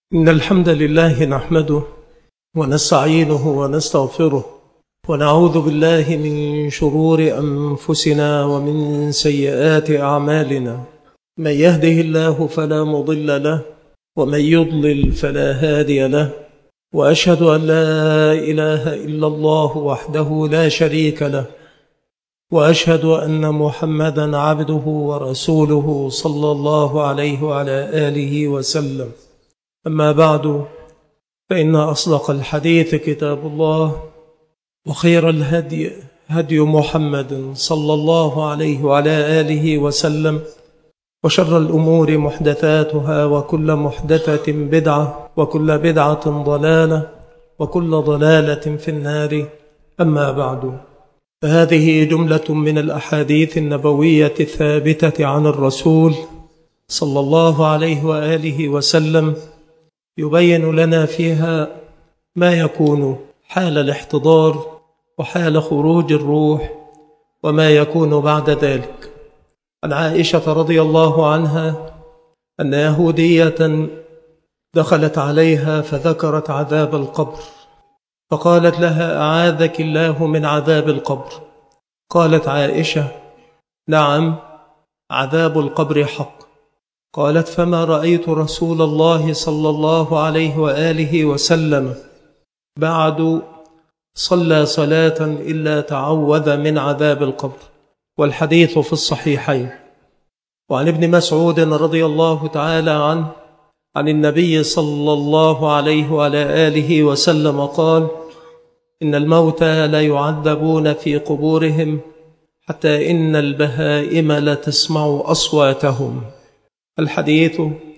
إن الحمد لله نحمده ونستعينه ونستغفره ونعوذ بالله من شرور أنفسنا ومن سيئات أعمالنا. من يهده الله فلا مضل له ومن يضلل فلا هادي له، وأشهد أن لا إله إلا الله وحده لا شريك له، وأشهد أن محمدا عبده ورسوله صلى الله عليه وعلى آله وسلم. أما بعد، فإن أصدق الحديث كتاب الله، وخير الهدي هدي محمد صلى الله عليه وعلى آله وسلم، وشر الأمور محدثاتها، وكل محدثة بدعة، وكل بدعة ضلالة، وكل ضلالة في النار. أما بعد، فهذه جملة من الأحاديث النبوية الثابتة عن الرسول صلى الله عليه وآله وسلم، يبين لنا فيها ما يكون حال الاحتضار وحال خروج الروح وما يكون بعد ذلك. عن عائشة رضي الله عنها أن يهودية دخلت عليها فذكرت عذاب القبر، فقالت لها: أعاذك الله من عذاب القبر. قالت عائشة: نعم، عذاب القبر حق. قالت: فما رأيت رسول الله صلى الله عليه وآله وسلم بعد صلى صلاة إلا تعوذ من عذاب القبر. والحديث في الصحيحين. وعن ابن مسعود رضي الله تعالى عنه عن النبي صلى الله عليه وعلى آله وسلم قال: إن الموتى لا يعذبون في قبورهم حتى إن البهائم لتسمع أصواتهم. الحديث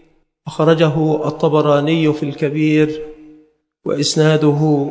أخرجه الطبراني في الكبير، وإسناده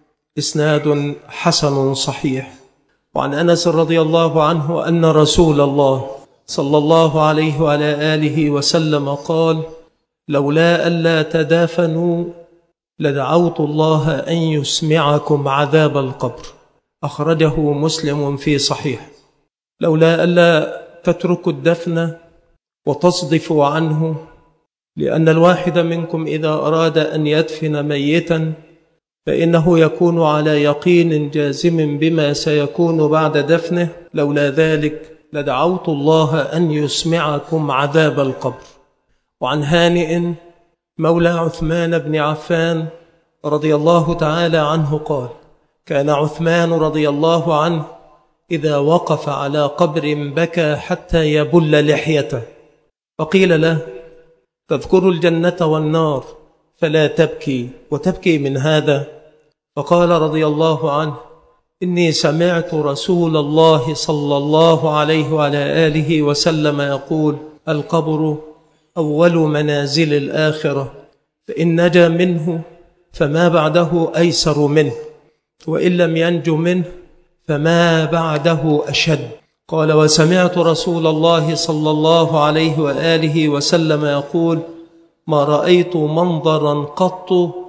إسناد حسن صحيح. وعن أنس رضي الله عنه أن رسول الله صلى الله عليه وعلى آله وسلم قال: لولا ألا تدافنوا لدعوت الله أن يسمعكم عذاب القبر. أخرجه مسلم في صحيح. لولا ألا تتركوا الدفن وتصدفوا عنه، لأن الواحد منكم إذا أراد أن يدفن ميتا فإنه يكون على يقين جازم بما سيكون بعد دفنه. لولا ذلك لدعوت الله أن يسمعكم عذاب القبر. وعن هانئ مولى عثمان بن عفان رضي الله تعالى عنه قال: كان عثمان رضي الله عنه إذا وقف على قبر بكى حتى يبل لحيته، فقيل له: تذكر الجنة والنار فلا تبكي وتبكي من هذا؟ فقال رضي الله عنه: إني سمعت رسول الله صلى الله عليه وعلى آله وسلم يقول: القبر أول منازل الآخرة، فإن نجا منه فما بعده أيسر منه، وإن لم ينج منه فما بعده أشد. قال: وسمعت رسول الله صلى الله عليه وآله وسلم يقول: ما رأيت منظرا قط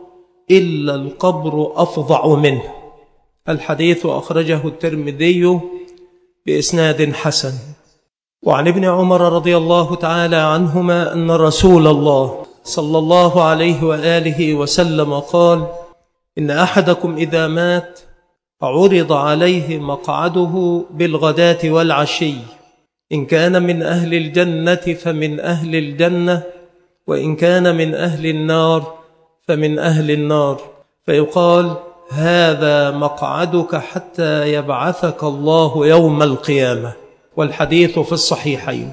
إلا القبر أفظع منه. الحديث أخرجه الترمذي بإسناد حسن. وعن ابن عمر رضي الله تعالى عنهما أن رسول الله صلى الله عليه وآله وسلم قال: إن أحدكم إذا مات عرض عليه مقعده بالغداة والعشي، إن كان من أهل الجنة فمن أهل الجنة، وإن كان من أهل النار فمن أهل النار، فيقال: هذا مقعدك حتى يبعثك الله يوم القيامة. والحديث في الصحيحين.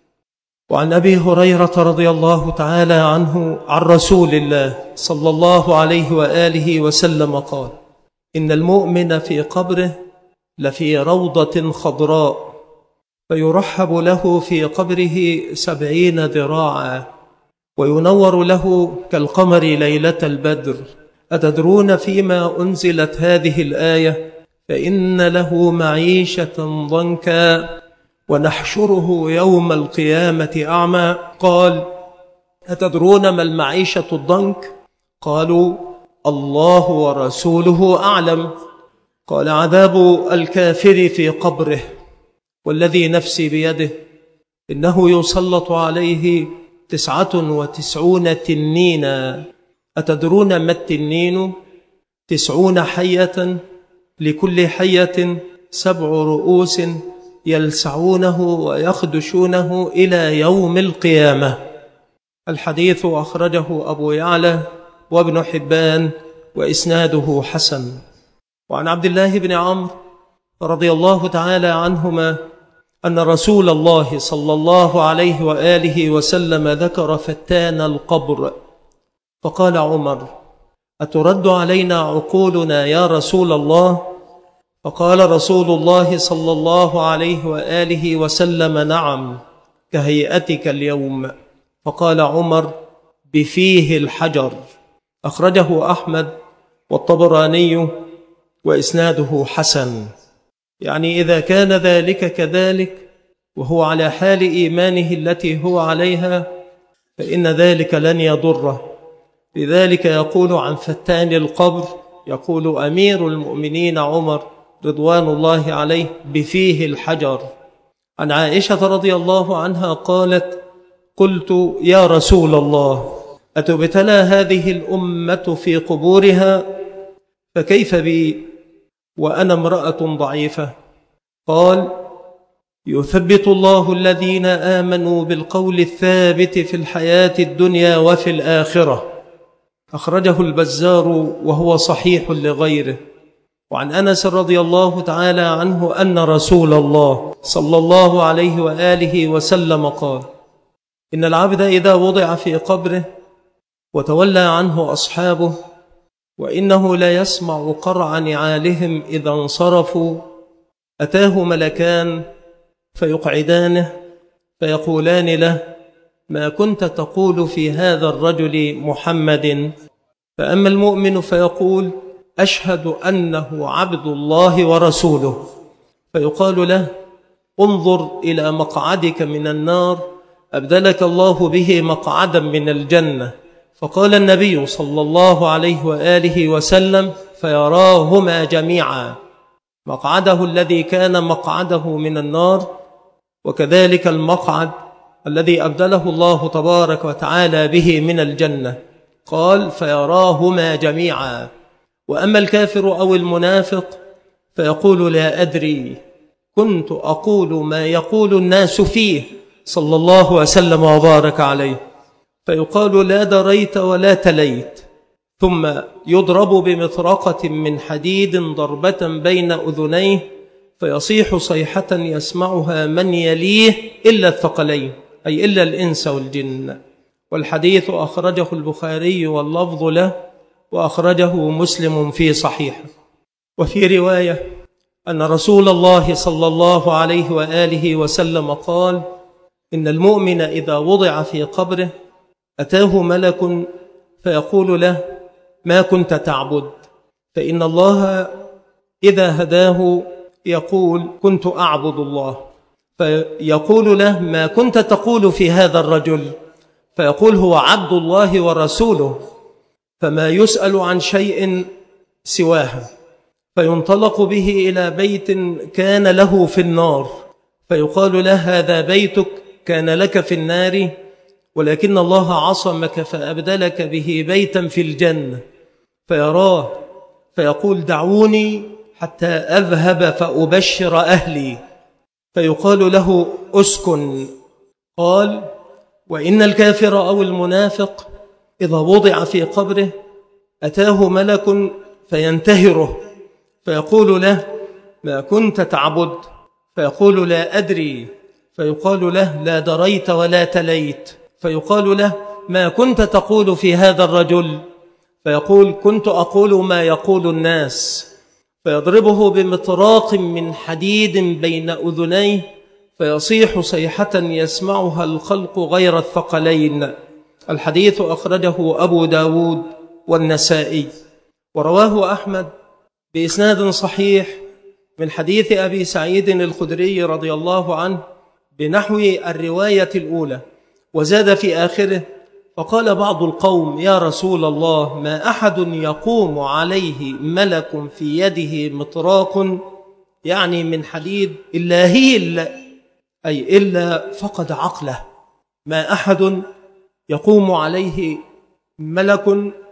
وعن أبي هريرة رضي الله تعالى عنه عن رسول الله صلى الله عليه وآله وسلم قال: إن المؤمن في قبره لفي روضة خضراء، فيرحب له في قبره 70 ذراعا، وينور له كالقمر ليلة البدر. أتدرون فيما أنزلت هذه الآية؟ فإن له معيشة ضنكا ونحشره يوم القيامة أعمى. قال: أتدرون ما المعيشة الضنك؟ قالوا: الله ورسوله أعلم. قال: عذاب الكافر في قبره، والذي نفسي بيده إنه يسلط عليه 99 تنينا أتدرون ما التنين؟ 90 حية، لكل حية 7 رؤوس يلسعونه ويخدشونه إلى يوم القيامة. الحديث أخرجه أبو يعلى وابن حبان وإسناده حسن. وعن عبد الله بن عمرو رضي الله تعالى عنهما أن رسول الله صلى الله عليه وآله وسلم ذكر فتان القبر، فقال عمر: أترد علينا عقولنا يا رسول الله؟ فقال رسول الله صلى الله عليه وآله وسلم: نعم، كهيئتك اليوم. فقال عمر: بفيه الحجر. أخرجه أحمد والطبراني وإسناده حسن. يعني إذا كان ذلك كذلك وهو على حال إيمانه التي هو عليها فإن ذلك لن يضره. لذلك يقول عن فتان القبر، يقول أمير المؤمنين عمر رضوان الله عليه: بفيه الحجر. عن عائشة رضي الله عنها قالت: قلت: يا رسول الله، أتبتلى هذه الأمة في قبورها؟ فكيف بي وأنا امرأة ضعيفة؟ قال: يثبت الله الذين آمنوا بالقول الثابت في الحياة الدنيا وفي الآخرة. أخرجه البزار وهو صحيح لغيره. وعن أنس رضي الله تعالى عنه أن رسول الله صلى الله عليه وآله وسلم قال: إن العبد إذا وضع في قبره وتولى عنه أصحابه وإنه لا يسمع قرع نعالهم إذا انصرفوا، أتاه ملكان فيقعدانه فيقولان له: ما كنت تقول في هذا الرجل محمد؟ فأما المؤمن فيقول: أشهد أنه عبد الله ورسوله. فيقال له: انظر إلى مقعدك من النار، أبدلك الله به مقعدا من الجنة. فقال النبي صلى الله عليه وآله وسلم: فيراهما جميعا، مقعده الذي كان مقعده من النار، وكذلك المقعد الذي أبدله الله تبارك وتعالى به من الجنة. قال: فيراهما جميعا. وأما الكافر أو المنافق فيقول: لا أدري، كنت أقول ما يقول الناس فيه صلى الله وسلم وبارك عليه. فيقال: لا دريت ولا تليت. ثم يضرب بمطرقة من حديد ضربة بين أذنيه فيصيح صيحة يسمعها من يليه إلا الثقلين، أي إلا الإنس والجن. والحديث أخرجه البخاري واللفظ له، وأخرجه مسلم في صحيحه. وفي رواية أن رسول الله صلى الله عليه وآله وسلم قال: إن المؤمن إذا وضع في قبره أتاه ملك فيقول له: ما كنت تعبد؟ فإن الله إذا هداه يقول: كنت أعبد الله. فيقول له: ما كنت تقول في هذا الرجل؟ فيقول: هو عبد الله ورسوله. فما يسأل عن شيء سواها. فينطلق به إلى بيت كان له في النار، فيقال له: هذا بيتك كان لك في النار، ولكن الله عصمك فأبدلك به بيتا في الجنة. فيراه فيقول: دعوني حتى أذهب فأبشر أهلي. فيقال له: أسكن. قال: وإن الكافر أو المنافق إذا وضع في قبره أتاه ملك فينتهره فيقول له: ما كنت تعبد؟ فيقول: لا أدري. فيقال له: لا دريت ولا تليت. فيقال له: ما كنت تقول في هذا الرجل؟ فيقول: كنت أقول ما يقول الناس. فيضربه بمطراق من حديد بين أذنيه فيصيح صيحة يسمعها الخلق غير الثقلين. الحديث أخرجه أبو داود والنسائي. ورواه أحمد بإسناد صحيح من حديث أبي سعيد الخدري رضي الله عنه بنحو الرواية الأولى، وزاد في آخره: فقال بعض القوم: يا رسول الله، ما أحد يقوم عليه ملك في يده مطراق، يعني من حديد، إلا هي أي إلا فقد عقله. ما أحد يقوم عليه ملك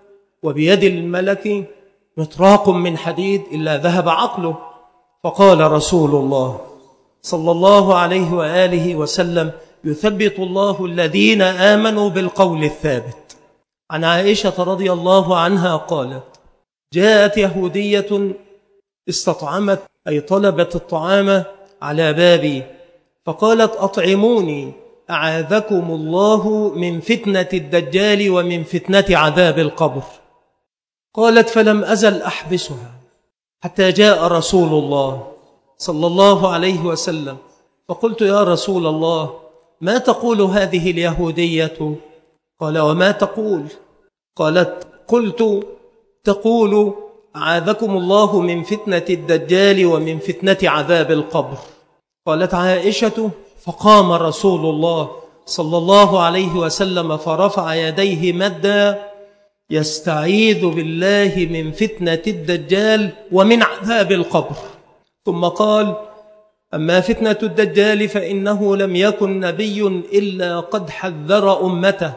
وبيد الملك مطراق من حديد إلا ذهب عقله. فقال رسول الله صلى الله عليه وآله وسلم: يثبت الله الذين آمنوا بالقول الثابت. عن عائشة رضي الله عنها قالت: جاءت يهودية استطعمت أي طلبت الطعام على بابي، فقالت: أطعموني أعاذكم الله من فتنة الدجال ومن فتنة عذاب القبر. قالت: فلم أزل أحبسها حتى جاء رسول الله صلى الله عليه وسلم، فقلت: يا رسول الله، ما تقول هذه اليهودية؟ قال: وما تقول؟ قالت: قلت: تقول أعاذكم الله من فتنة الدجال ومن فتنة عذاب القبر. قالت عائشة: فقام رسول الله صلى الله عليه وسلم فرفع يديه مدا يستعيذ بالله من فتنة الدجال ومن عذاب القبر، ثم قال: أما فتنة الدجال فإنه لم يكن نبي إلا قد حذر أمته،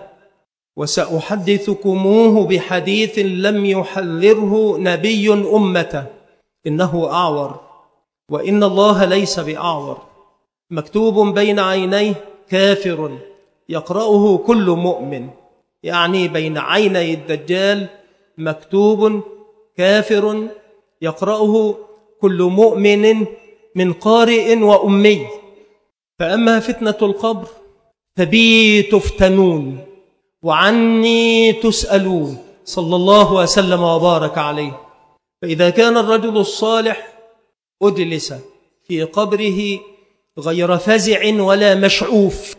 وسأحدثكموه بحديث لم يحذره نبي أمته، إنه أعور، وإن الله ليس بأعور، مكتوب بين عينيه كافر يقرأه كل مؤمن، يعني بين عيني الدجال مكتوب كافر يقرأه كل مؤمن من قارئ وأمي. فأما فتنة القبر فبي تفتنون وعني تسألون، صلى الله وسلم وبارك عليه. فإذا كان الرجل الصالح أجلس في قبره غير فزع ولا مشعوف،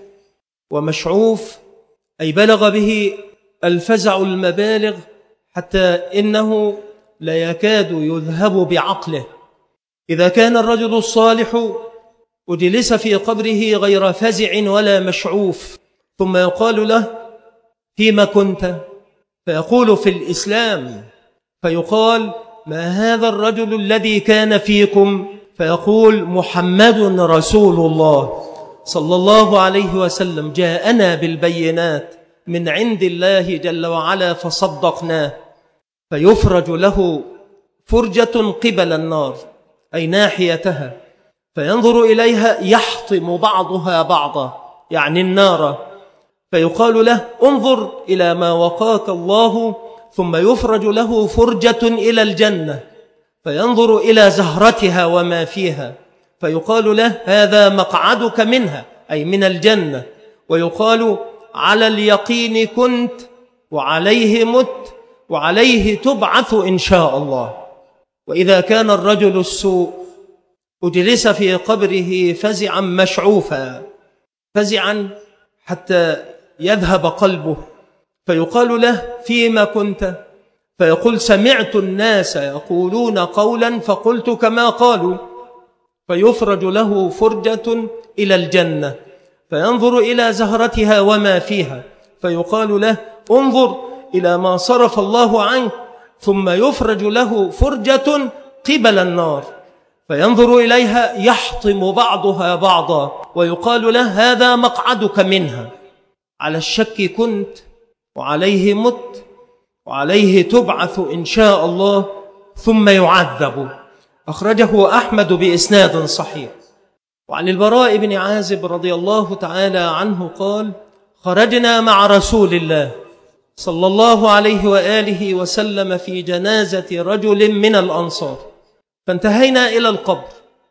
ومشعوف أي بلغ به الفزع المبالغ حتى إنه لا يكاد يذهب بعقله. إذا كان الرجل الصالح أجلس في قبره غير فزع ولا مشعوف، ثم يقال له: فيما كنت؟ فيقول: في الإسلام. فيقال: ما هذا الرجل الذي كان فيكم؟ فيقول: محمد رسول الله صلى الله عليه وسلم جاءنا بالبينات من عند الله جل وعلا فصدقناه. فيفرج له فرجة قبل النار أي ناحيتها، فينظر إليها يحطم بعضها بعضا، يعني النار. فيقال له: انظر إلى ما وقاك الله. ثم يفرج له فرجة إلى الجنة، فينظر إلى زهرتها وما فيها، فيقال له: هذا مقعدك منها أي من الجنة. ويقال: على اليقين كنت وعليه مت وعليه تبعث إن شاء الله. وإذا كان الرجل السوء أجلس في قبره فزعا مشعوفا، فزعا حتى يذهب قلبه، فيقال له: فيما كنت؟ فيقول: سمعت الناس يقولون قولا فقلت كما قالوا. فيفرج له فرجة إلى الجنة، فينظر إلى زهرتها وما فيها، فيقال له: انظر إلى ما صرف الله عنك. ثم يفرج له فرجة قبل النار، فينظر إليها يحطم بعضها بعضا، ويقال له: هذا مقعدك منها، على الشك كنت وعليه مت وعليه تبعث إن شاء الله، ثم يعذب. أخرجه أحمد بإسناد صحيح. وعن البراء بن عازب رضي الله تعالى عنه قال: خرجنا مع رسول الله صلى الله عليه وآله وسلم في جنازة رجل من الأنصار، فانتهينا إلى القبر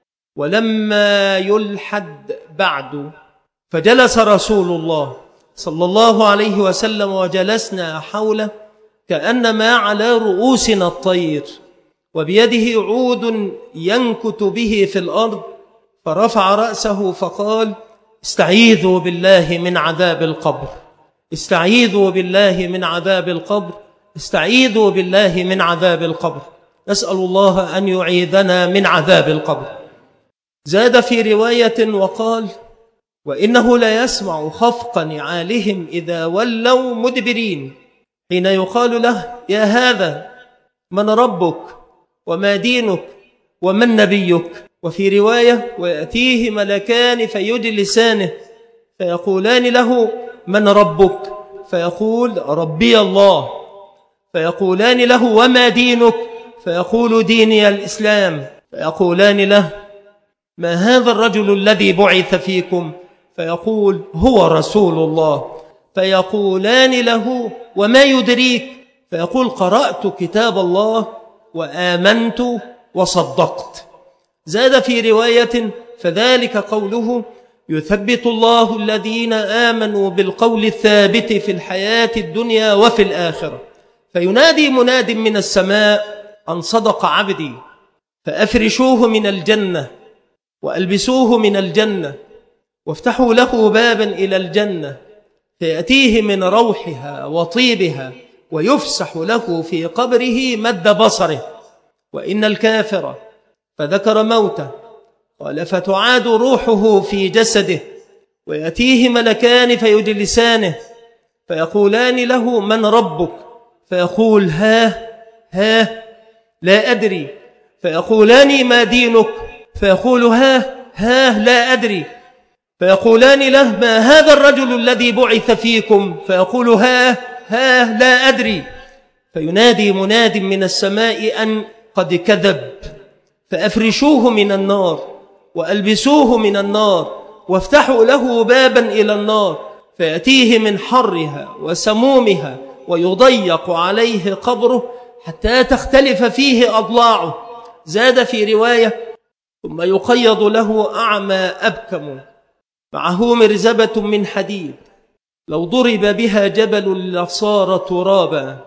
ولما يلحد بعد، فجلس رسول الله صلى الله عليه وسلم وجلسنا حوله كأنما على رؤوسنا الطير، وبيده عود ينكت به في الأرض، فرفع رأسه فقال: استعيذوا بالله من عذاب القبر، استعيذوا بالله من عذاب القبر، استعيذوا بالله من عذاب القبر. نسأل الله أن يعيذنا من عذاب القبر. زاد في رواية وقال: وإنه لا يسمع خفق نعالهم إذا ولوا مدبرين، حين يقال له: يا هذا من ربك وما دينك ومن نبيك. وفي رواية: ويأتيه ملكان فيجلسانه فيقولان له: من ربك؟ فيقول: ربي الله. فيقولان له وما دينك؟ فيقول ديني الإسلام. فيقولان له ما هذا الرجل الذي بعث فيكم؟ فيقول هو رسول الله. فيقولان له وما يدريك؟ فيقول قرأت كتاب الله وآمنت وصدقت. زاد في رواية فذلك قوله يثبت الله الذين آمنوا بالقول الثابت في الحياة الدنيا وفي الآخرة. فينادي مناد من السماء أن صدق عبدي، فأفرشوه من الجنة وألبسوه من الجنة وافتحوا له بابا إلى الجنة فيأتيه من روحها وطيبها ويفسح له في قبره مد بصره. وإن الكافر فذكر موته قال فتعاد روحه في جسده ويأتيه ملكان فيجلسانه فيقولان له من ربك؟ فيقول ها لا أدري. فيقولان ما دينك؟ فيقول ها لا أدري. فيقولان له ما هذا الرجل الذي بعث فيكم؟ فيقول ها لا أدري. فينادي مناد من السماء أن قد كذب، فأفرشوه من النار وألبسوه من النار وافتحوا له بابا إلى النار فيأتيه من حرها وسمومها ويضيق عليه قبره حتى تختلف فيه أضلاعه. زاد في رواية ثم يقيض له أعمى أبكم معه مرزبة من حديد لو ضرب بها جبل لصار ترابا،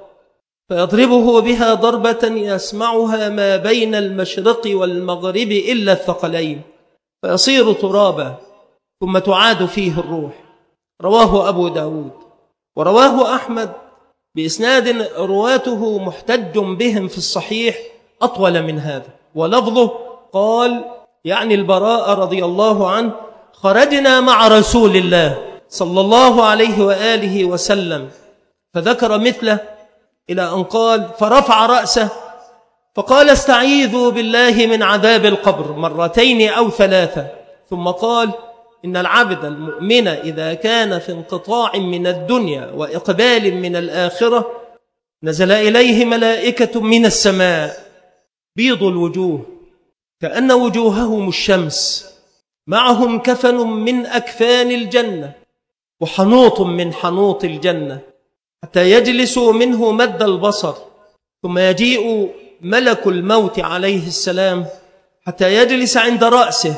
فيضربه بها ضربة يسمعها ما بين المشرق والمغرب إلا الثقلين فيصير ترابا ثم تعاد فيه الروح. رواه أبو داود. ورواه أحمد بإسناد رواته محتج بهم في الصحيح أطول من هذا، ولفظه قال يعني البراء رضي الله عنه خرجنا مع رسول الله صلى الله عليه وآله وسلم، فذكر مثله إلى أن قال فرفع رأسه فقال استعيذوا بالله من عذاب القبر مرتين أو ثلاثة، ثم قال إن العبد المؤمن إذا كان في انقطاع من الدنيا وإقبال من الآخرة نزل إليه ملائكة من السماء بيض الوجوه كأن وجوههم الشمس، معهم كفن من أكفان الجنة وحنوط من حنوط الجنة حتى يجلسوا منه مد البصر، ثم يجيء ملك الموت عليه السلام حتى يجلس عند رأسه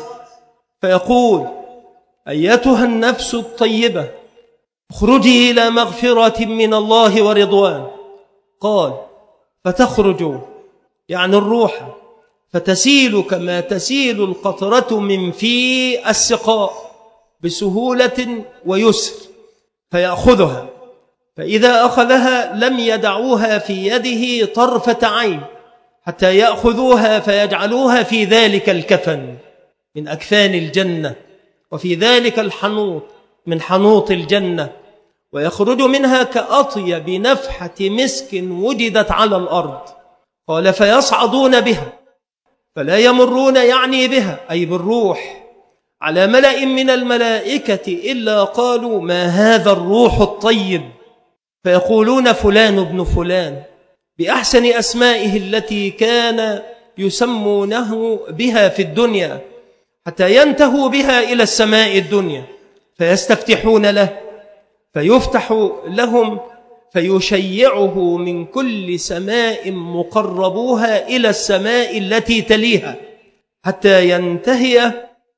فيقول أيتها النفس الطيبة اخرجي إلى مغفرة من الله ورضوان. قال فتخرج يعني الروح فتسيل كما تسيل القطرة من في السقاء بسهولة ويسر فيأخذها، فإذا أخذها لم يدعوها في يده طرفة عين حتى يأخذوها فيجعلوها في ذلك الكفن من أكفان الجنة وفي ذلك الحنوط من حنوط الجنة، ويخرج منها كأطيب نفحة مسك وجدت على الأرض. قال فيصعدون بها فلا يمرون يعني بها أي بالروح على ملأ من الملائكة إلا قالوا ما هذا الروح الطيب، فيقولون فلان ابن فلان بأحسن أسمائه التي كان يسمونه بها في الدنيا حتى ينتهوا بها إلى السماء الدنيا فيستفتحون له فيفتح لهم فيشيعه من كل سماء مقربوها إلى السماء التي تليها حتى ينتهي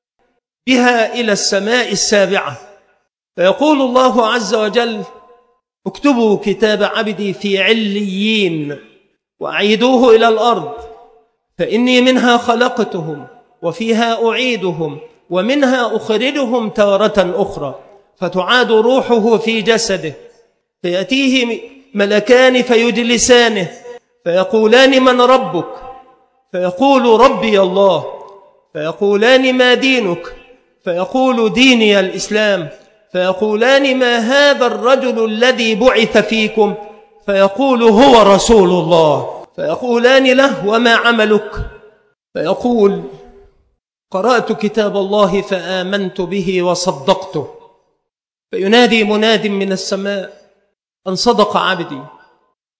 بها إلى السماء السابعة، فيقول الله عز وجل اكتبوا كتاب عبدي في عليين وأعيدوه إلى الأرض فإني منها خلقتهم وفيها أعيدهم ومنها أخرجهم تارة أخرى. فتعاد روحه في جسده فيأتيه ملكان فيجلسانه فيقولان من ربك؟ فيقول ربي الله. فيقولان ما دينك؟ فيقول ديني الإسلام. فيقولان ما هذا الرجل الذي بعث فيكم؟ فيقول هو رسول الله. فيقولان له وما عملك؟ فيقول قرأت كتاب الله فآمنت به وصدقته. فينادي مناد من السماء أن صدق عبدي،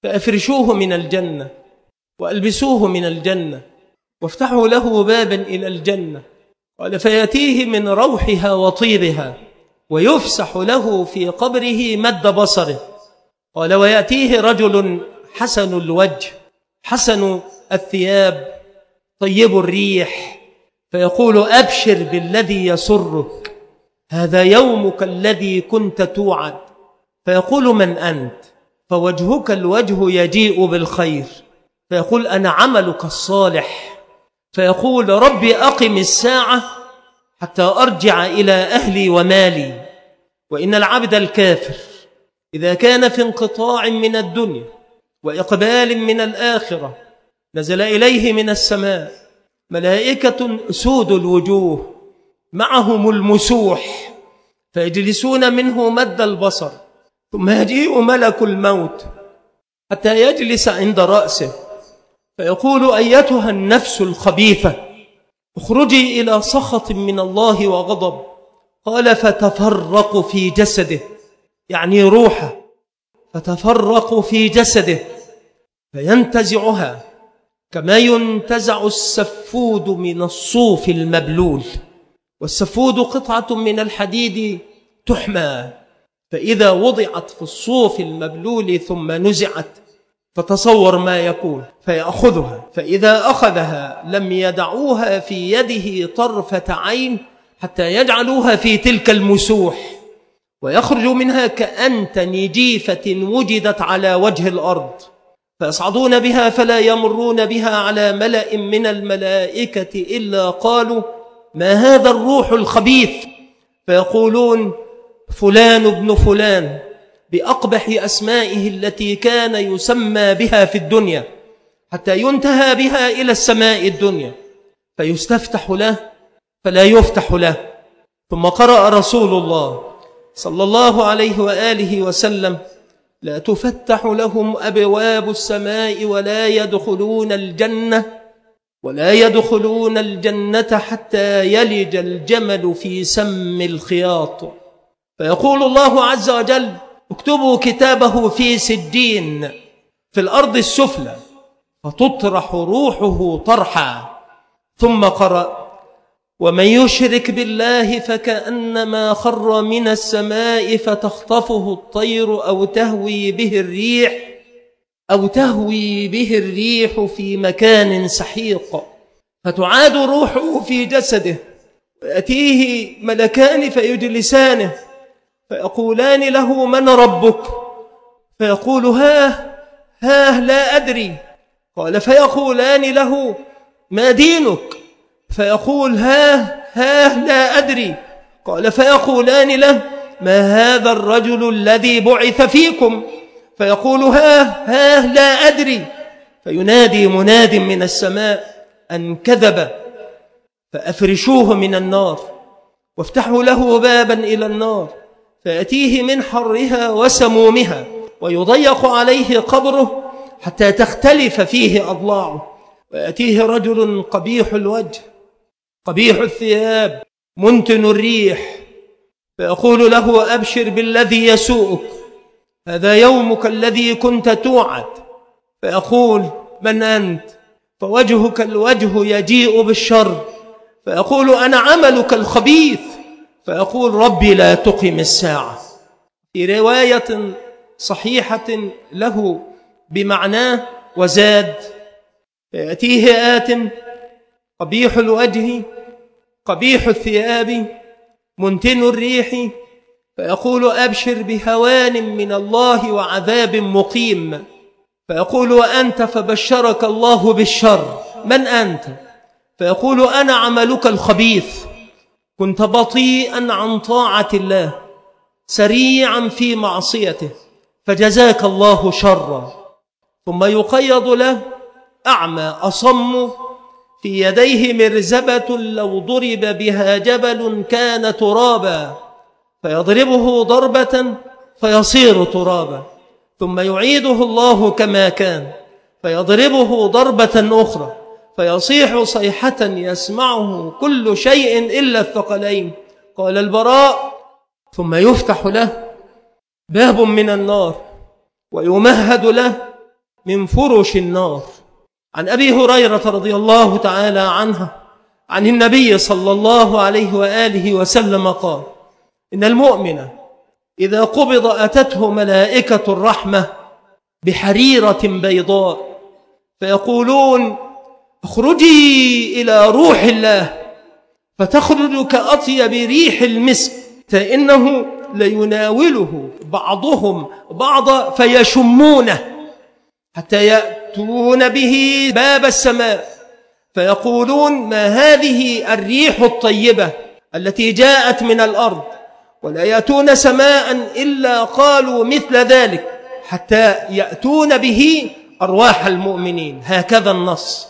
فأفرشوه من الجنة وألبسوه من الجنة وافتحوا له بابا إلى الجنة. قال فيأتيه من روحها وطيبها ويفسح له في قبره مد بصره. قال ويأتيه رجل حسن الوجه حسن الثياب طيب الريح فيقول أبشر بالذي يسرك، هذا يومك الذي كنت توعد. فيقول من أنت؟ فوجهك الوجه يجيء بالخير. فيقول أنا عملك الصالح. فيقول ربي أقم الساعة حتى أرجع إلى أهلي ومالي. وإن العبد الكافر إذا كان في انقطاع من الدنيا وإقبال من الآخرة نزل إليه من السماء ملائكة سود الوجوه معهم المسوح فيجلسون منه مد البصر، ثم يجيء ملك الموت حتى يجلس عند رأسه فيقول أيتها النفس الخبيثة اخرجي إلى سخط من الله وغضب. قال فتفرق في جسده، يعني روحه، فتفرق في جسده فينتزعها كما ينتزع السفود من الصوف المبلول. والسفود قطعة من الحديد تحمى، فإذا وضعت في الصوف المبلول ثم نزعت فتصور ما يكون، فيأخذها، فإذا أخذها لم يدعوها في يده طرفة عين حتى يجعلوها في تلك المسوح، ويخرج منها كأنتن جيفة وجدت على وجه الأرض، فيصعدون بها فلا يمرون بها على ملأ من الملائكة إلا قالوا ما هذا الروح الخبيث؟ فيقولون فلان ابن فلان بأقبح أسمائه التي كان يسمى بها في الدنيا، حتى ينتهى بها إلى السماء الدنيا فيستفتح له فلا يفتح له. ثم قرأ رسول الله صلى الله عليه وآله وسلم لا تفتح لهم أبواب السماء ولا يدخلون الجنة حتى يلج الجمل في سم الخياط. فيقول الله عز وجل اكتبوا كتابه في سجين في الأرض السفلى فتطرح روحه طرحا. ثم قرأ ومن يشرك بالله فكأنما خر من السماء فتخطفه الطير أو تهوي به الريح في مكان سحيق. فتعاد روحه في جسده ويأتيه ملكان فيجلسانه فيقولان له من ربك؟ فيقول ها لا أدري. قال فيقولان له ما دينك؟ فيقول ها لا أدري. قال فيقولان له ما هذا الرجل الذي بعث فيكم؟ فيقول ها لا أدري. فينادي مناد من السماء أن كذب، فأفرشوه من النار وافتحوا له بابا إلى النار فيأتيه من حرها وسمومها ويضيق عليه قبره حتى تختلف فيه أضلاعه. ويأتيه رجل قبيح الوجه قبيح الثياب منتن الريح فيقول له أبشر بالذي يسوءك، هذا يومك الذي كنت توعد. فيقول من أنت؟ فوجهك الوجه يجيء بالشر. فيقول أنا عملك الخبيث. فيقول ربي لا تقم الساعة. في رواية صحيحة له بمعناه وزاد فيأتيه آت قبيح الوجه قبيح الثياب منتن الريح فيقول أبشر بهوان من الله وعذاب مقيم. فيقول وأنت؟ فبشرك الله بالشر. من أنت؟ فيقول أنا عملك الخبيث، كنت بطيئا عن طاعة الله سريعا في معصيته فجزاك الله شرا. ثم يقيض له أعمى أصم في يديه مرزبة لو ضرب بها جبل كان ترابا، فيضربه ضربة فيصير ترابا، ثم يعيده الله كما كان فيضربه ضربة أخرى فيصيح صيحة يسمعه كل شيء إلا الثقلين. قال البراء ثم يفتح له باب من النار ويمهد له من فرش النار. عن أبي هريرة رضي الله تعالى عنه عن النبي صلى الله عليه وآله وسلم قال: إن المؤمن إذا قبض أتته ملائكة الرحمة بحريرة بيضاء فيقولون: اخرجي إلى روح الله، فتخرج كأطيب ريح المسك، فإنه ليناوله بعضهم بعضا فيشمونه حتى يأتون به باب السماء فيقولون: ما هذه الريح الطيبة التي جاءت من الأرض؟ ولا يأتون سماء إلا قالوا مثل ذلك حتى يأتون به أرواح المؤمنين. هكذا النص: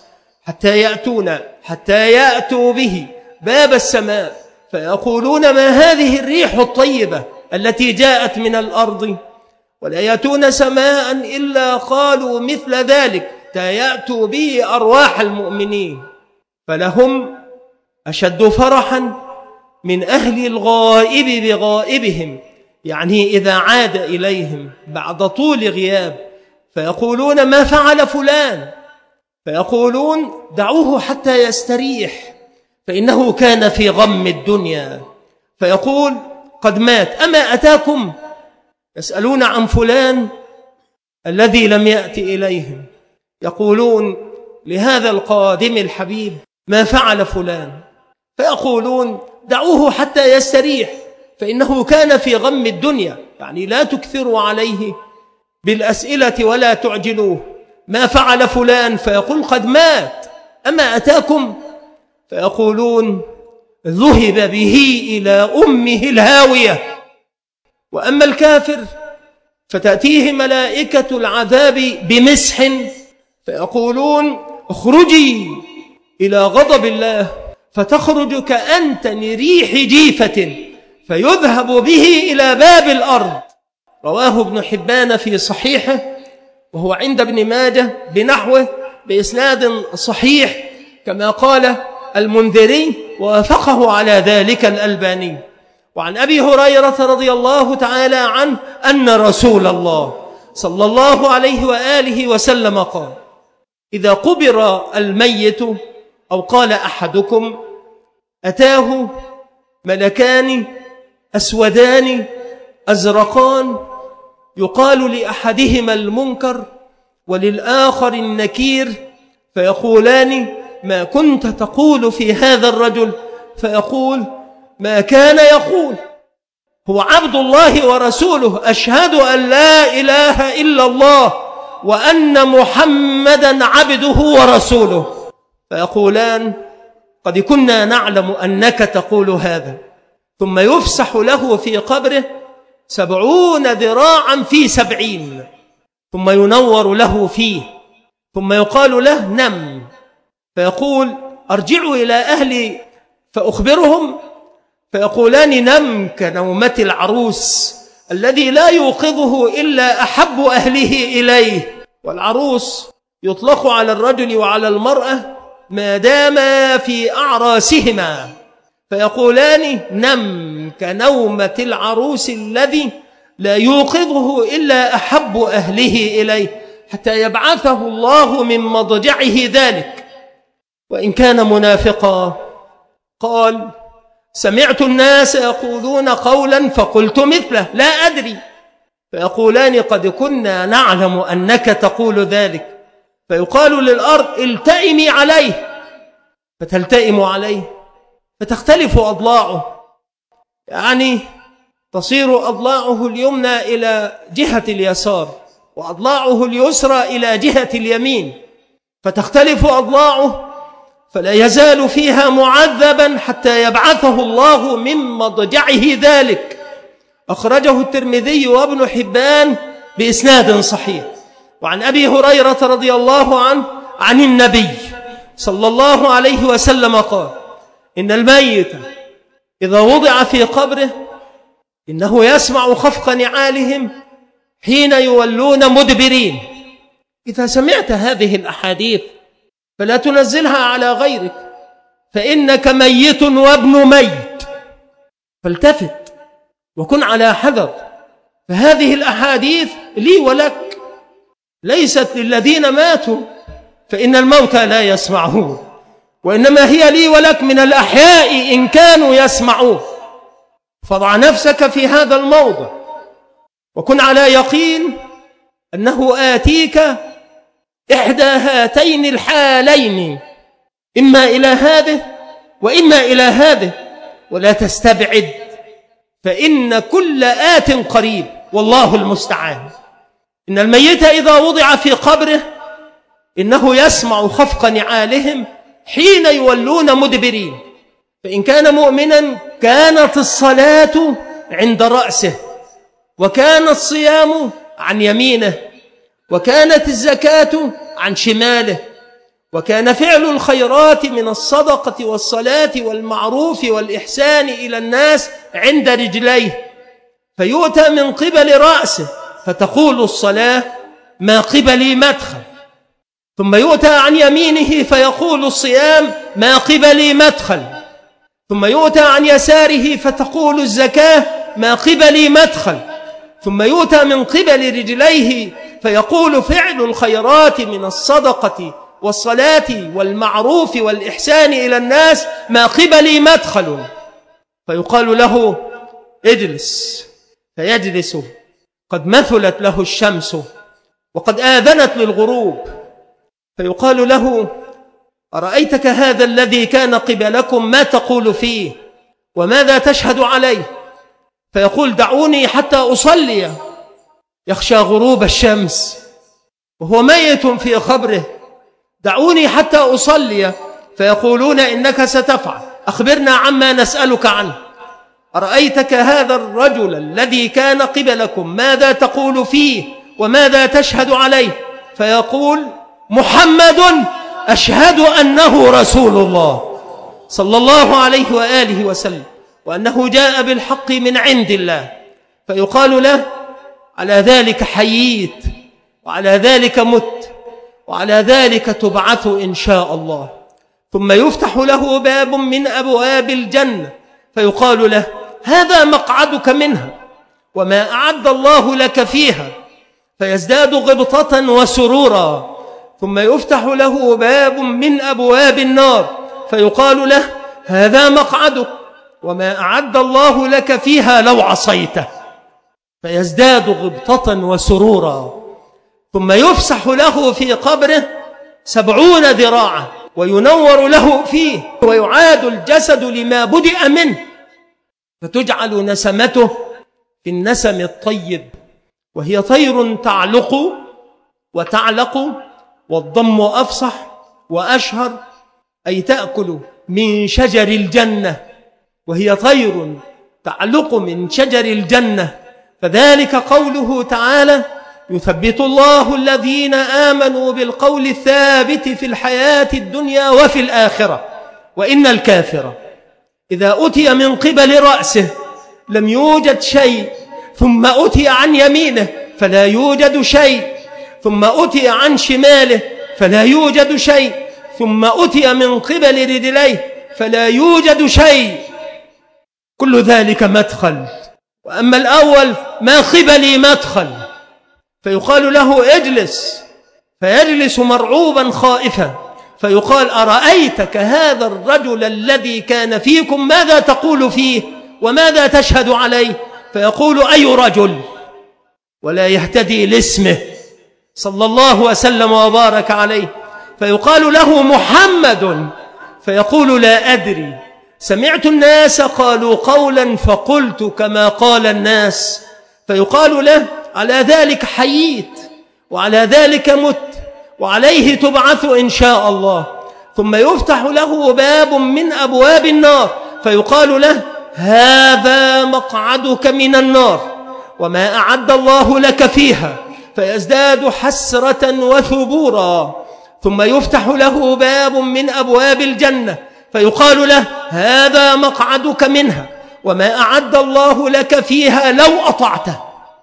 حتى يأتوا به باب السماء فيقولون: ما هذه الريح الطيبة التي جاءت من الأرض؟ ولا يأتون سماء إلا قالوا مثل ذلك حتى يأتوا به أرواح المؤمنين. فلهم أشد فرحا من أهل الغائب بغائبهم، يعني إذا عاد إليهم بعد طول غياب فيقولون: ما فعل فلان؟ فيقولون: دعوه حتى يستريح فإنه كان في غم الدنيا. فيقول: قد مات، أما أتاكم؟ يسألون عن فلان الذي لم يأتي إليهم، يقولون لهذا القادم الحبيب: ما فعل فلان؟ فيقولون: دعوه حتى يستريح فإنه كان في غم الدنيا، يعني لا تكثروا عليه بالأسئلة ولا تعجلوه. ما فعل فلان؟ فيقول: قد مات، أما أتاكم؟ فيقولون: ذهب به إلى أمه الهاوية. وأما الكافر فتأتيه ملائكة العذاب بمسح فيقولون: اخرجي إلى غضب الله، فتخرج كأنتن ريح جيفة فيذهب به إلى باب الأرض. رواه ابن حبان في صحيحه، وهو عند ابن ماجه بنحوه بإسناد صحيح كما قال المنذري، ووافقه على ذلك الألباني. وعن أبي هريرة رضي الله تعالى عنه أن رسول الله صلى الله عليه وآله وسلم قال: إذا قبر الميت أو قال أحدكم أتاه ملكان أسودان أزرقان يقال لأحدهما المنكر وللآخر النكير، فيقولان: ما كنت تقول في هذا الرجل؟ فيقول: ما كان يقول، هو عبد الله ورسوله، أشهد أن لا إله إلا الله وأن محمدا عبده ورسوله. فيقولان: قد كنا نعلم أنك تقول هذا. ثم يفسح له في قبره 70 ذراعا في 70، ثم ينور له فيه، ثم يقال له: نم. فيقول: أرجعوا إلى أهلي فأخبرهم. فيقولان: نم كنومة العروس الذي لا يوقظه إلا أحب أهله إليه. والعروس يطلق على الرجل وعلى المرأة ما دام في أعراسهما. فيقولان: نم كنومة العروس الذي لا يوقظه إلا أحب أهله إليه، حتى يبعثه الله من مضجعه ذلك. وإن كان منافقا قال: سمعت الناس يقولون قولا فقلت مثله لا أدري. فيقولان: قد كنا نعلم أنك تقول ذلك. فيقال للأرض: التئمي عليه، فتلتئم عليه، فتختلف أضلاعه، يعني تصير أضلاعه اليمنى إلى جهة اليسار وأضلاعه اليسرى إلى جهة اليمين، فتختلف أضلاعه، فلا يزال فيها معذبا حتى يبعثه الله من مضجعه ذلك. أخرجه الترمذي وابن حبان بإسناد صحيح. وعن أبي هريرة رضي الله عنه عن النبي صلى الله عليه وسلم قال: إن الميت إذا وضع في قبره إنه يسمع خفق نعالهم حين يولون مدبرين. إذا سمعت هذه الأحاديث فلا تنزلها على غيرك، فإنك ميت وابن ميت، فالتفت وكن على حذر، فهذه الأحاديث لي ولك، ليست للذين ماتوا فإن الموتى لا يسمعون، وإنما هي لي ولك من الأحياء إن كانوا يسمعون. فضع نفسك في هذا الموضع وكن على يقين أنه آتيك إحدى هاتين الحالين، إما إلى هذه وإما إلى هذه، ولا تستبعد، فإن كل آت قريب والله المستعان. إن الميت إذا وضع في قبره إنه يسمع خفق نعالهم حين يولون مدبرين، فإن كان مؤمنا كانت الصلاة عند رأسه، وكان الصيام عن يمينه، وكانت الزكاة عن شماله، وكان فعل الخيرات من الصدقة والصلاة والمعروف والإحسان إلى الناس عند رجليه، فيؤتى من قبل رأسه فتقول الصلاة ما قبلي مدخل، ثم يؤتى عن يمينه فيقول الصيام ما قبلي مدخل، ثم يؤتى عن يساره فتقول الزكاة ما قبلي مدخل، ثم يؤتى من قبل رجليه فيقول فعل الخيرات من الصدقة والصلاة والمعروف والإحسان إلى الناس ما قبلي مدخل، فيقال له اجلس، فيجلس قد مثلت له الشمس وقد آذنت للغروب، فيقال له أرأيتك هذا الذي كان قبلكم ما تقول فيه وماذا تشهد عليه؟ فيقول دعوني حتى أصلي، يخشى غروب الشمس وهو ميت في خبره، دعوني حتى أصلي، فيقولون إنك ستفعل، أخبرنا عما نسألك عنه. أرأيتك هذا الرجل الذي كان قبلكم ماذا تقول فيه وماذا تشهد عليه؟ فيقول محمد أشهد أنه رسول الله صلى الله عليه وآله وسلم، وأنه جاء بالحق من عند الله. فيقال له على ذلك حييت، وعلى ذلك مت، وعلى ذلك تبعث إن شاء الله. ثم يفتح له باب من أبواب الجنة فيقال له هذا مقعدك منها وما أعد الله لك فيها، فيزداد غبطة وسرورا. ثم يفتح له باب من أبواب النار فيقال له هذا مقعدك وما أعد الله لك فيها لو عصيته، فيزداد غبطة وسرورا. ثم يفسح له في قبره 70 ذراعا وينور له فيه، ويعاد الجسد لما بدأ منه، فتجعل نسمته في النسم الطيب، وهي طير تعلق وتعلق، والضم أفصح وأشهر، أي تأكل من شجر الجنة، وهي طير تعلق من شجر الجنة. فذلك قوله تعالى يثبت الله الذين آمنوا بالقول الثابت في الحياة الدنيا وفي الآخرة، وإن الكافر إذا أتي من قبل رأسه لم يوجد شيء، ثم أتي عن يمينه فلا يوجد شيء، ثم أتي عن شماله فلا يوجد شيء، ثم أتي من قبل رجليه فلا يوجد شيء، كل ذلك مدخل. وأما الأول ما قبلي مدخل، فيقال له اجلس، فيجلس مرعوبا خائفا، فيقال أرأيتك هذا الرجل الذي كان فيكم ماذا تقول فيه وماذا تشهد عليه؟ فيقول أي رجل، ولا يهتدي لاسمه صلى الله وسلم وبارك عليه. فيقال له محمد، فيقول لا أدري، سمعت الناس قالوا قولا فقلت كما قال الناس. فيقال له على ذلك حييت، وعلى ذلك مت، وعليه تبعث إن شاء الله. ثم يفتح له باب من أبواب النار فيقال له هذا مقعدك من النار وما أعد الله لك فيها، فيزداد حسرة وثبورا. ثم يفتح له باب من أبواب الجنة فيقال له هذا مقعدك منها وما أعد الله لك فيها لو أطعته،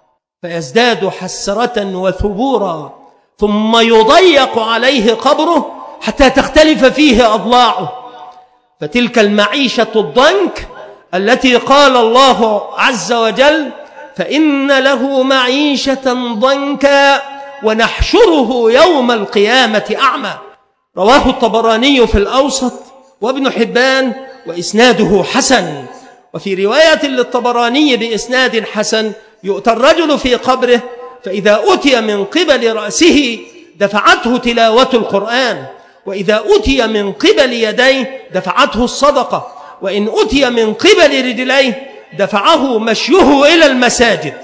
فيزداد حسرة وثبورا. ثم يضيق عليه قبره حتى تختلف فيه أضلاعه، فتلك المعيشة الضنك التي قال الله عز وجل فإن له معيشة ضنكا ونحشره يوم القيامة أعمى. رواه الطبراني في الأوسط وابن حبان وإسناده حسن. وفي رواية للطبراني بإسناد حسن: يؤتى الرجل في قبره فإذا أتي من قبل رأسه دفعته تلاوة القرآن، وإذا أتي من قبل يديه دفعته الصدقة، وإن أتي من قبل رجليه دفعه مشيه إلى المساجد.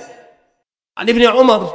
عن ابن عمر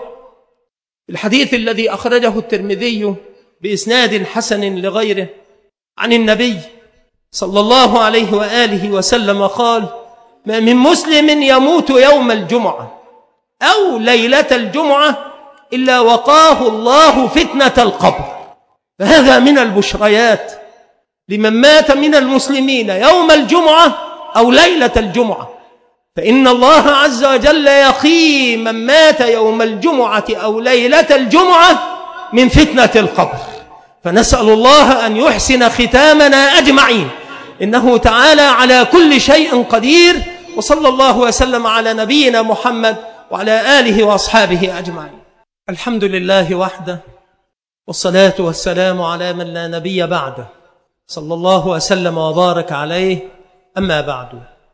الحديث الذي أخرجه الترمذي بإسناد حسن لغيره عن النبي صلى الله عليه وآله وسلم قال: ما من مسلم يموت يوم الجمعة أو ليلة الجمعة إلا وقاه الله فتنة القبر. فهذا من البشريات لمن مات من المسلمين يوم الجمعة أو ليلة الجمعة، فإن الله عز وجل يقي من مات يوم الجمعة أو ليلة الجمعة من فتنة القبر. فنسأل الله أن يحسن ختامنا أجمعين، إنه تعالى على كل شيء قدير. وصلى الله وسلم على نبينا محمد وعلى آله وأصحابه أجمعين. الحمد لله وحده، والصلاة والسلام على من لا نبي بعده، صلى الله وسلم وبارك عليه. أما بعد،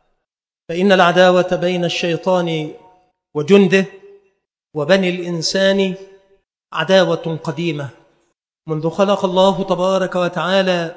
فإن العداوة بين الشيطان وجنده وبني الإنسان عداوة قديمة منذ خلق الله تبارك وتعالى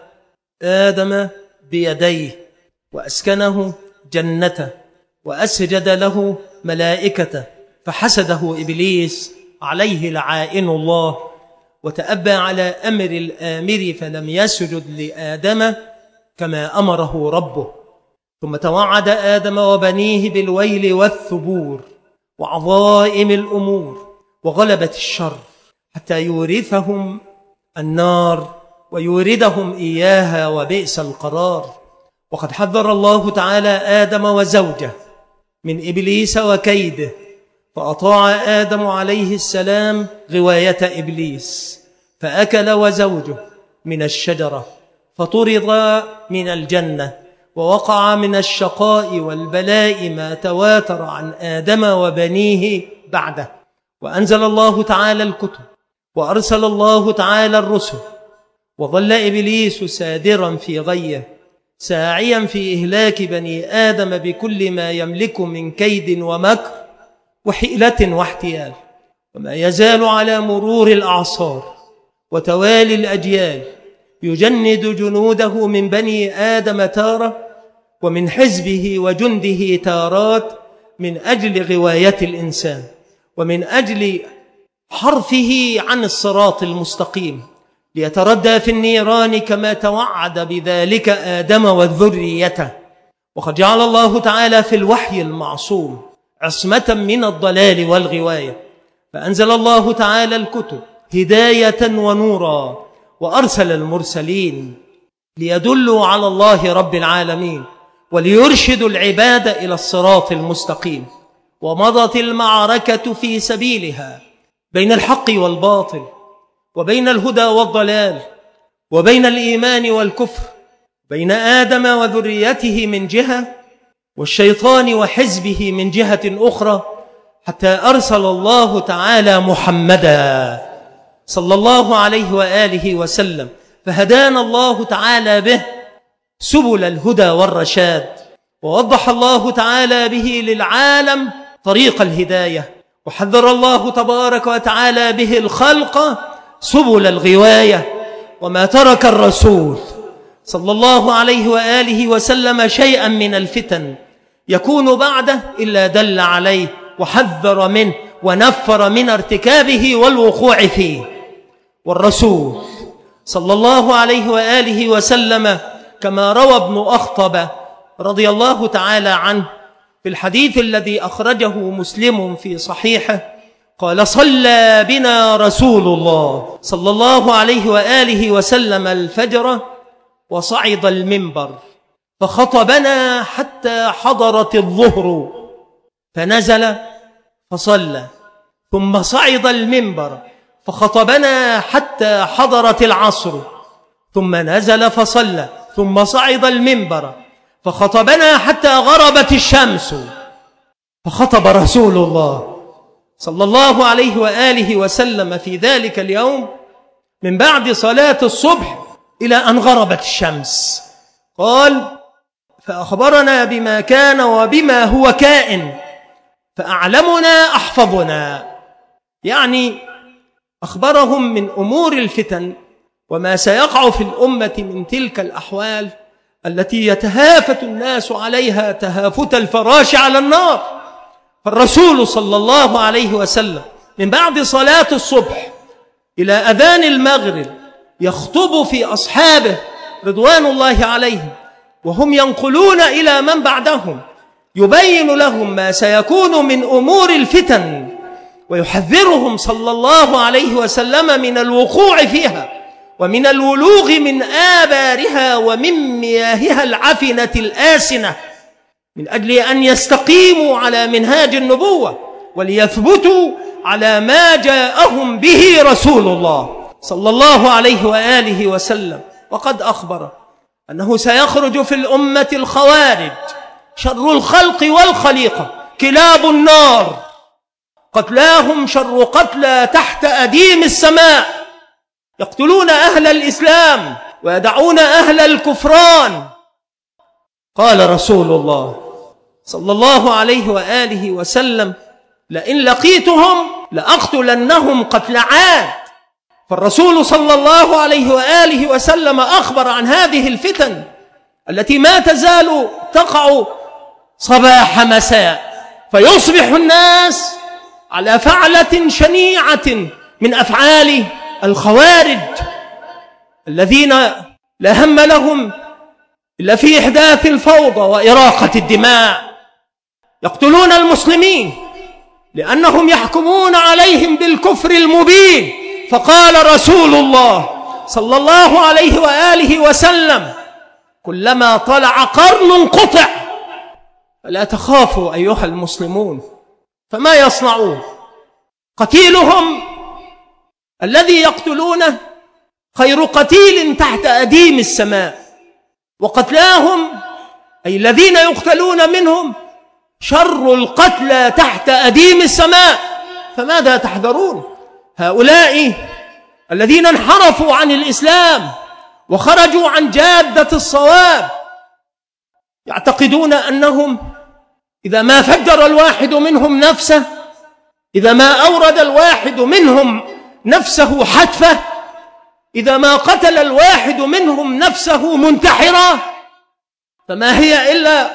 آدم بيديه وأسكنه جنته وأسجد له ملائكته، فحسده إبليس عليه لعائن الله، وتأبى على أمر الآمر فلم يسجد لآدم كما أمره ربه. ثم توعد آدم وبنيه بالويل والثبور وعظائم الأمور وغلبة الشر حتى يورثهم النار ويوردهم إياها، وبئس القرار. وقد حذر الله تعالى آدم وزوجه من إبليس وكيده، فأطاع آدم عليه السلام غواية إبليس فأكل وزوجه من الشجرة فطرد من الجنة، ووقع من الشقاء والبلاء ما تواتر عن آدم وبنيه بعده. وأنزل الله تعالى الكتب وأرسل الله تعالى الرسل، وظل إبليس سادرا في غيه ساعيا في إهلاك بني آدم بكل ما يملك من كيد ومكر وحيلة واحتيال. وما يزال على مرور الأعصار وتوالي الأجيال يجند جنوده من بني آدم تارة، ومن حزبه وجنده تارات، من أجل غواية الإنسان ومن أجل حرفه عن الصراط المستقيم ليتردى في النيران كما توعد بذلك آدم وذريته. وقد جعل الله تعالى في الوحي المعصوم عصمة من الضلال والغواية، فأنزل الله تعالى الكتب هداية ونورا، وأرسل المرسلين ليدلوا على الله رب العالمين وليرشدوا العباد إلى الصراط المستقيم. ومضت المعركة في سبيلها بين الحق والباطل، وبين الهدى والضلال، وبين الإيمان والكفر، بين آدم وذريته من جهة، والشيطان وحزبه من جهة أخرى، حتى أرسل الله تعالى محمدا صلى الله عليه وآله وسلم، فهدانا الله تعالى به سبل الهدى والرشاد، ووضح الله تعالى به للعالم طريق الهداية، وحذر الله تبارك وتعالى به الخلق سبل الغواية. وما ترك الرسول صلى الله عليه وآله وسلم شيئا من الفتن يكون بعده إلا دل عليه وحذر منه ونفر من ارتكابه والوقوع فيه. والرسول صلى الله عليه وآله وسلم كما روى ابن أخطب رضي الله تعالى عنه في الحديث الذي أخرجه مسلم في صحيحه قال: صلى بنا رسول الله صلى الله عليه وآله وسلم الفجر وصعد المنبر فخطبنا حتى حضرت الظهر فنزل فصلى، ثم صعد المنبر فخطبنا حتى حضرت العصر ثم نزل فصلى، ثم صعد المنبر فخطبنا حتى غربت الشمس، فخطب رسول الله صلى الله عليه وآله وسلم في ذلك اليوم من بعد صلاة الصبح إلى أن غربت الشمس. قال: فأخبرنا بما كان وبما هو كائن، فأعلمنا أحفظنا. يعني أخبرهم من أمور الفتن وما سيقع في الأمة من تلك الأحوال التي يتهافت الناس عليها تهافت الفراش على النار. فالرسول صلى الله عليه وسلم من بعد صلاة الصبح إلى أذان المغرب يخطب في أصحابه رضوان الله عليهم، وهم ينقلون إلى من بعدهم، يبين لهم ما سيكون من أمور الفتن، ويحذرهم صلى الله عليه وسلم من الوقوع فيها ومن الولوغ من آبارها ومن مياهها العفنة الآسنة، من أجل أن يستقيموا على منهاج النبوة وليثبتوا على ما جاءهم به رسول الله صلى الله عليه وآله وسلم. وقد أخبر أنه سيخرج في الأمة الخوارج، شر الخلق والخليقة، كلاب النار، قتلاهم شر قتلى تحت أديم السماء، يقتلون أهل الإسلام ويدعون أهل الكفران. قال رسول الله صلى الله عليه وآله وسلم: لئن لقيتهم لأقتلنهم قتل عاد. فالرسول صلى الله عليه وآله وسلم أخبر عن هذه الفتن التي ما تزال تقع صباح مساء، فيصبح الناس على فعلة شنيعة من أفعال الخوارج الذين لا هم لهم إلا في إحداث الفوضى وإراقة الدماء. يقتلون المسلمين لأنهم يحكمون عليهم بالكفر المبين. فقال رسول الله صلى الله عليه وآله وسلم: كلما طلع قرن قطع. فلا تخافوا أيها المسلمون. فما يصنعون؟ قتيلهم الذي يقتلونه خير قتيل تحت أديم السماء، وقتلاهم أي الذين يقتلون منهم شر القتلى تحت أديم السماء. فماذا تحذرون؟ هؤلاء الذين انحرفوا عن الإسلام وخرجوا عن جادة الصواب يعتقدون أنهم إذا ما فجر الواحد منهم نفسه، إذا ما أورد الواحد منهم نفسه حتفه، إذا ما قتل الواحد منهم نفسه منتحرا، فما هي إلا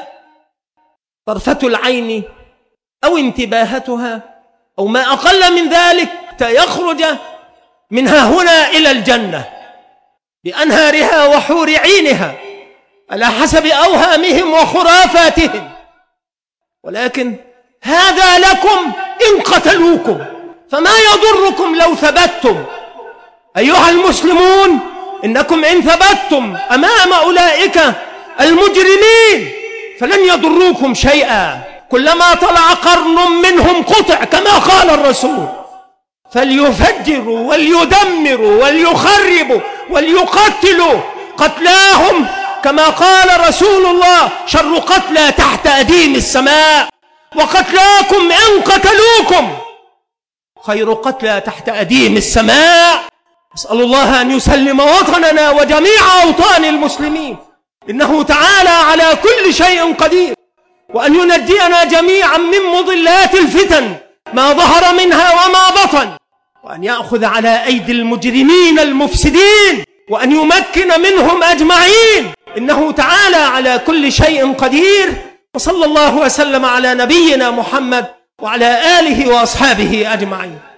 طرفة العين أو انتباهتها أو ما أقل من ذلك، يخرج منها هنا إلى الجنة بأنهارها وحور عينها على حسب أوهامهم وخرافاتهم. ولكن هذا لكم إن قتلوكم، فما يضركم لو ثبتتم. أيها المسلمون، إنكم إن ثبتتم أمام أولئك المجرمين فلن يضروكم شيئا. كلما طلع قرن منهم قطع كما قال الرسول، فليفجروا وليدمروا وليخربوا وليقتلوا قتلاهم كما قال رسول الله: شر قتلى تحت أديم السماء. وقتلاكم إن قتلوكم خير قتلى تحت أديم السماء. أسأل الله أن يسلم وطننا وجميع أوطان المسلمين، إنه تعالى على كل شيء قدير، وأن ينجينا جميعا من مضلات الفتن ما ظهر منها وما بطن، وأن يأخذ على أيدي المجرمين المفسدين، وأن يمكن منهم أجمعين، إنه تعالى على كل شيء قدير. وصلى الله وسلم على نبينا محمد وعلى آله وأصحابه أجمعين.